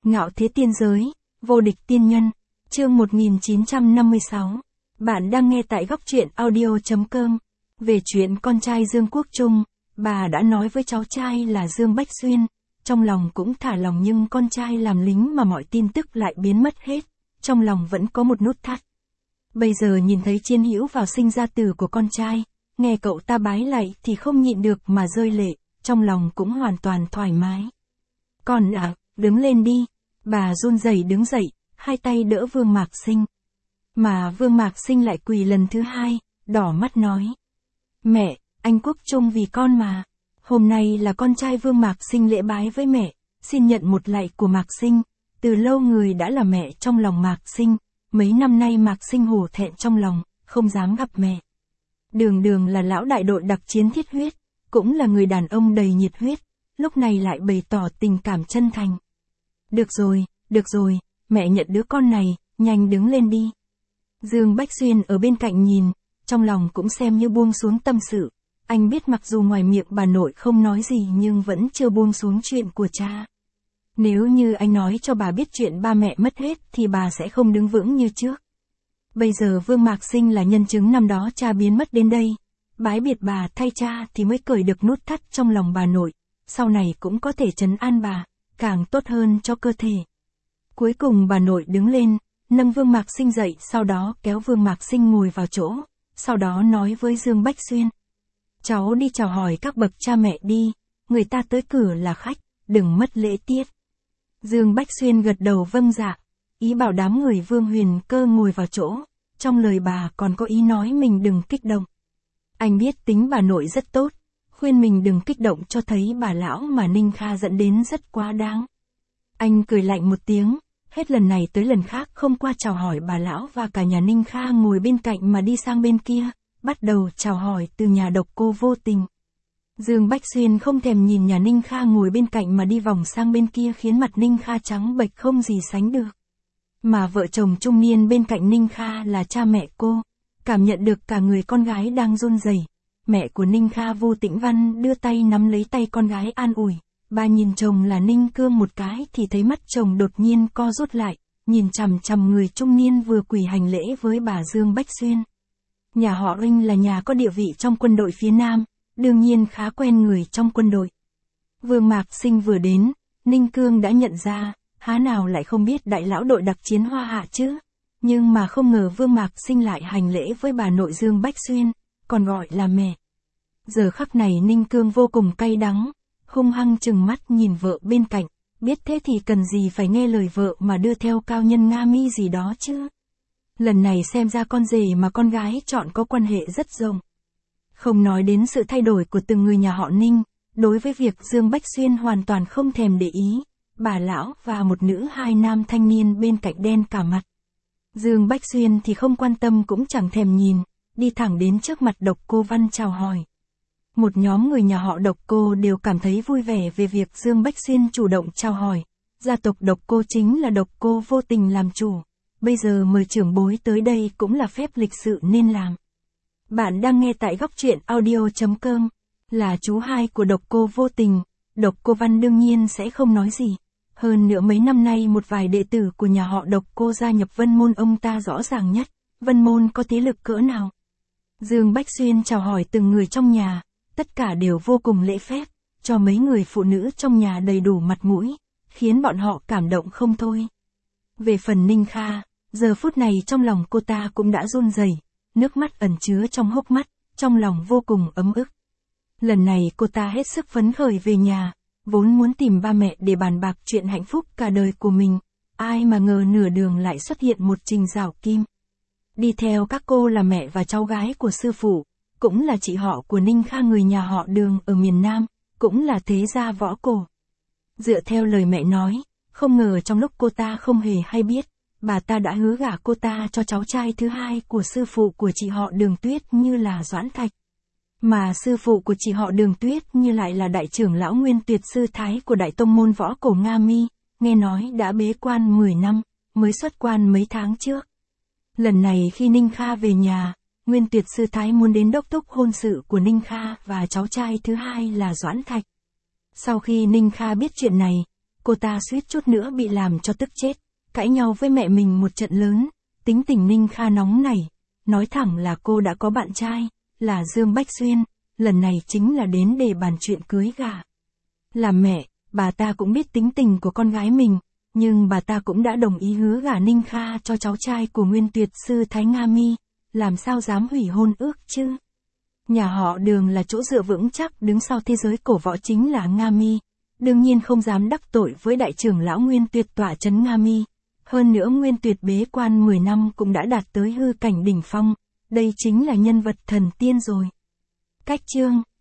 Ngạo thế tiên giới, vô địch tiên nhân, chương 1956. Bạn đang nghe tại góc truyện audio.com. Về chuyện con trai Dương Quốc Trung, bà đã nói với cháu trai là Dương Bách Xuyên, trong lòng cũng thả lòng, nhưng con trai làm lính mà mọi tin tức lại biến mất hết, trong lòng vẫn có một nút thắt. Bây giờ nhìn thấy Chiên Hữu vào sinh ra tử của con trai, nghe cậu ta bái lạy thì không nhịn được mà rơi lệ, trong lòng cũng hoàn toàn thoải mái. Con ạ, đứng lên đi. Bà run rẩy đứng dậy, hai tay đỡ Vương Mạc Sinh. Mà Vương Mạc Sinh lại quỳ lần thứ hai, đỏ mắt nói. Mẹ, anh Quốc Trung vì con mà. Hôm nay là con trai Vương Mạc Sinh lễ bái với mẹ, xin nhận một lạy của Mạc Sinh. Từ lâu người đã là mẹ trong lòng Mạc Sinh, mấy năm nay Mạc Sinh hổ thẹn trong lòng, không dám gặp mẹ. Đường Đường là lão đại đội đặc chiến thiết huyết, cũng là người đàn ông đầy nhiệt huyết, lúc này lại bày tỏ tình cảm chân thành. Được rồi, mẹ nhận đứa con này, nhanh đứng lên đi. Dương Bách Xuyên ở bên cạnh nhìn, trong lòng cũng xem như buông xuống tâm sự. Anh biết mặc dù ngoài miệng bà nội không nói gì nhưng vẫn chưa buông xuống chuyện của cha. Nếu như anh nói cho bà biết chuyện ba mẹ mất hết thì bà sẽ không đứng vững như trước. Bây giờ Vương Mạc Sinh là nhân chứng năm đó cha biến mất đến đây. Bái biệt bà thay cha thì mới cởi được nút thắt trong lòng bà nội. Sau này cũng có thể trấn an bà, càng tốt hơn cho cơ thể. Cuối cùng bà nội đứng lên, nâng Vương Mạc Sinh dậy, sau đó kéo Vương Mạc Sinh ngồi vào chỗ, sau đó nói với Dương Bách Xuyên. Cháu đi chào hỏi các bậc cha mẹ đi, người ta tới cửa là khách, đừng mất lễ tiết. Dương Bách Xuyên gật đầu vâng dạ, ý bảo đám người Vương Huyền Cơ ngồi vào chỗ, trong lời bà còn có ý nói mình đừng kích động. Anh biết tính bà nội rất tốt, khuyên mình đừng kích động cho thấy bà lão mà Ninh Kha dẫn đến rất quá đáng. Anh cười lạnh một tiếng, hết lần này tới lần khác không qua chào hỏi bà lão và cả nhà Ninh Kha ngồi bên cạnh mà đi sang bên kia, bắt đầu chào hỏi từ nhà Độc Cô Vô Tình. Dương Bách Xuyên không thèm nhìn nhà Ninh Kha ngồi bên cạnh mà đi vòng sang bên kia, khiến mặt Ninh Kha trắng bệch không gì sánh được. Mà vợ chồng trung niên bên cạnh Ninh Kha là cha mẹ cô, cảm nhận được cả người con gái đang run rẩy. Mẹ của Ninh Kha Vu Tĩnh Văn đưa tay nắm lấy tay con gái an ủi. Bà nhìn chồng là Ninh Cương một cái thì thấy mắt chồng đột nhiên co rút lại, nhìn chằm chằm người trung niên vừa quỳ hành lễ với bà Dương Bách Xuyên. Nhà họ Ring là nhà có địa vị trong quân đội phía Nam, đương nhiên khá quen người trong quân đội. Vương Mạc Sinh vừa đến, Ninh Cương đã nhận ra, há nào lại không biết đại lão đội đặc chiến Hoa Hạ chứ. Nhưng mà không ngờ Vương Mạc Sinh lại hành lễ với bà nội Dương Bách Xuyên, còn gọi là mẹ. Giờ khắc này Ninh Cương vô cùng cay đắng, hung hăng trừng mắt nhìn vợ bên cạnh, biết thế thì cần gì phải nghe lời vợ mà đưa theo cao nhân Nga Mi gì đó chứ. Lần này xem ra con rể mà con gái chọn có quan hệ rất rộng. Không nói đến sự thay đổi của từng người nhà họ Ninh, đối với việc Dương Bách Xuyên hoàn toàn không thèm để ý, bà lão và một nữ hai nam thanh niên bên cạnh đen cả mặt. Dương Bách Xuyên thì không quan tâm cũng chẳng thèm nhìn, đi thẳng đến trước mặt Độc Cô Văn chào hỏi. Một nhóm người nhà họ Độc Cô đều cảm thấy vui vẻ về việc Dương Bách Xuyên chủ động chào hỏi. Gia tộc Độc Cô chính là Độc Cô Vô Tình làm chủ. Bây giờ mời trưởng bối tới đây cũng là phép lịch sự nên làm. Bạn đang nghe tại góc truyện audio.com. Là chú hai của Độc Cô Vô Tình, Độc Cô Văn đương nhiên sẽ không nói gì. Hơn nữa mấy năm nay một vài đệ tử của nhà họ Độc Cô gia nhập Vân Môn ông ta rõ ràng nhất. Vân Môn có thế lực cỡ nào? Dương Bách Xuyên chào hỏi từng người trong nhà. Tất cả đều vô cùng lễ phép, cho mấy người phụ nữ trong nhà đầy đủ mặt mũi, khiến bọn họ cảm động không thôi. Về phần Ninh Kha, giờ phút này trong lòng cô ta cũng đã run rẩy, nước mắt ẩn chứa trong hốc mắt, trong lòng vô cùng ấm ức. Lần này cô ta hết sức phấn khởi về nhà, vốn muốn tìm ba mẹ để bàn bạc chuyện hạnh phúc cả đời của mình, ai mà ngờ nửa đường lại xuất hiện một Trình Giảo Kim. Đi theo các cô là mẹ và cháu gái của sư phụ, cũng là chị họ của Ninh Kha người nhà họ Đường ở miền Nam, cũng là thế gia võ cổ. Dựa theo lời mẹ nói, không ngờ trong lúc cô ta không hề hay biết, bà ta đã hứa gả cô ta cho cháu trai thứ hai của sư phụ của chị họ Đường Tuyết như là Doãn Thạch. Mà sư phụ của chị họ Đường Tuyết như lại là đại trưởng lão Nguyên Tuyệt Sư Thái của Đại Tông Môn Võ Cổ Nga Mi, nghe nói đã bế quan 10 năm, mới xuất quan mấy tháng trước. Lần này khi Ninh Kha về nhà, Nguyên Tuyệt Sư Thái muốn đến đốc thúc hôn sự của Ninh Kha và cháu trai thứ hai là Doãn Thạch. Sau khi Ninh Kha biết chuyện này, cô ta suýt chút nữa bị làm cho tức chết, cãi nhau với mẹ mình một trận lớn, tính tình Ninh Kha nóng nảy, nói thẳng là cô đã có bạn trai, là Dương Bách Xuyên, lần này chính là đến để bàn chuyện cưới gả. Làm mẹ, bà ta cũng biết tính tình của con gái mình, nhưng bà ta cũng đã đồng ý hứa gả Ninh Kha cho cháu trai của Nguyên Tuyệt sư Thái Nga Mi, làm sao dám hủy hôn ước chứ. Nhà họ Đường là chỗ dựa vững chắc đứng sau thế giới cổ võ chính là Nga Mi, đương nhiên không dám đắc tội với đại trưởng lão Nguyên Tuyệt tọa trấn Nga Mi. Hơn nữa Nguyên Tuyệt bế quan 10 năm cũng đã đạt tới hư cảnh đỉnh phong, đây chính là nhân vật thần tiên rồi. Cách chương